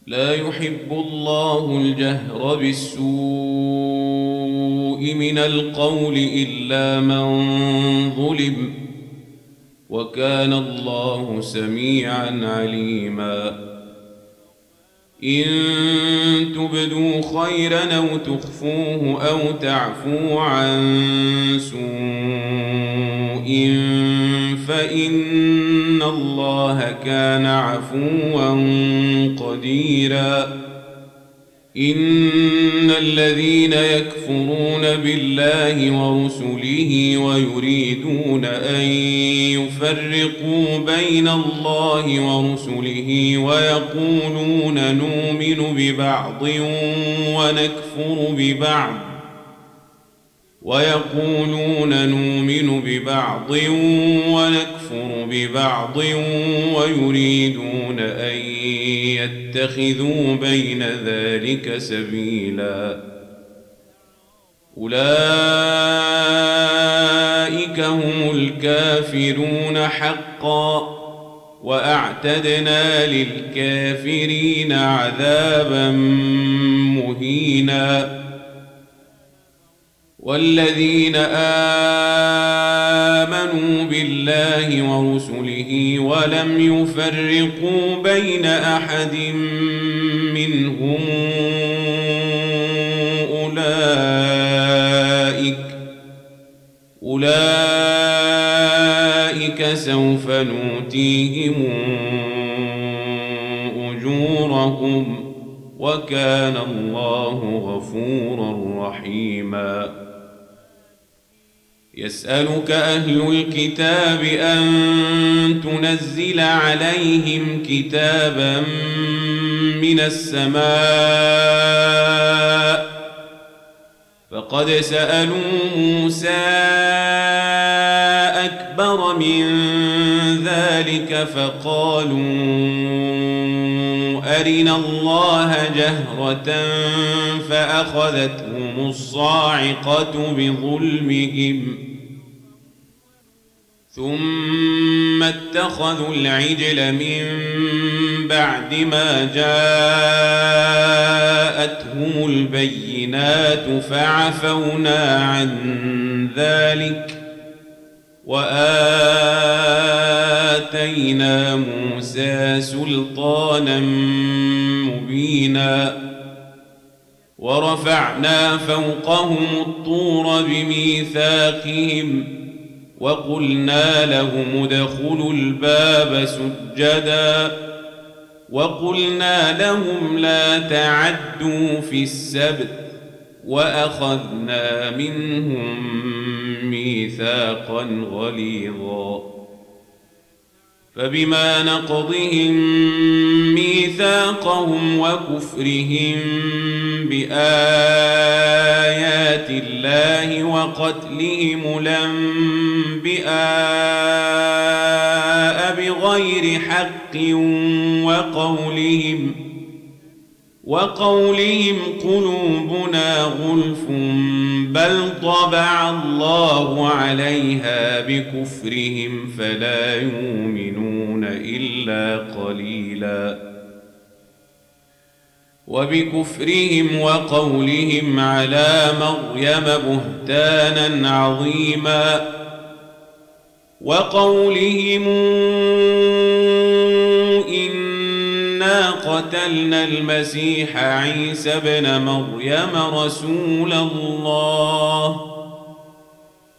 لا يحب الله الجهر بالسوء من القول إلا من ظلم، وكان الله سميعا عليما. إن تبدوا خيرا أو تخفوه أو تعفوا عن سوء فإن الله كان عفوا قديرا. إن الذين يكفرون بالله ورسله ويريدون أن يفرقوا بين الله ورسله ويقولون نؤمن ببعض ونكفر ببعض ويريدون أن يتخذوا بين ذلك سبيلا. أولئك هم الكافرون حقا، وأعتدنا للكافرين عذابا مهينا. والذين آمنوا بالله ورسله ولم يفرقوا بين أحد منهم أولئك سوف نؤتيهم أجورهم، وكان الله غفورا رحيما. يسألك أهل الكتاب أن تنزل عليهم كتابا من السماء، فقد سألوا موسى أكبر من ذلك فقالوا أرنا الله جهرة فأخذتهم الصاعقة بظلمهم ثم اتخذوا العجل من بعد ما جاءتهم البينات فعفونا عن ذلك وآتينا موسى سلطانا مبينا. ورفعنا فوقهم الطور بميثاقهم وقلنا لهم ادخلوا الباب سجدا وقلنا لهم لا تعدوا في السبت وأخذنا منهم ميثاقا غليظا. فبما نقضهم ميثاقهم وكفرهم بآيات الله وقتلهم الأنبياء بغير حق وقولهم قلوبنا غلف بل طبع الله عليها بكفرهم فلا يؤمنون إلا قليلا. وبكفرهم وقولهم على مريم بهتانا عظيما وقولهم إنا قتلنا المسيح عيسى ابن مريم رسول الله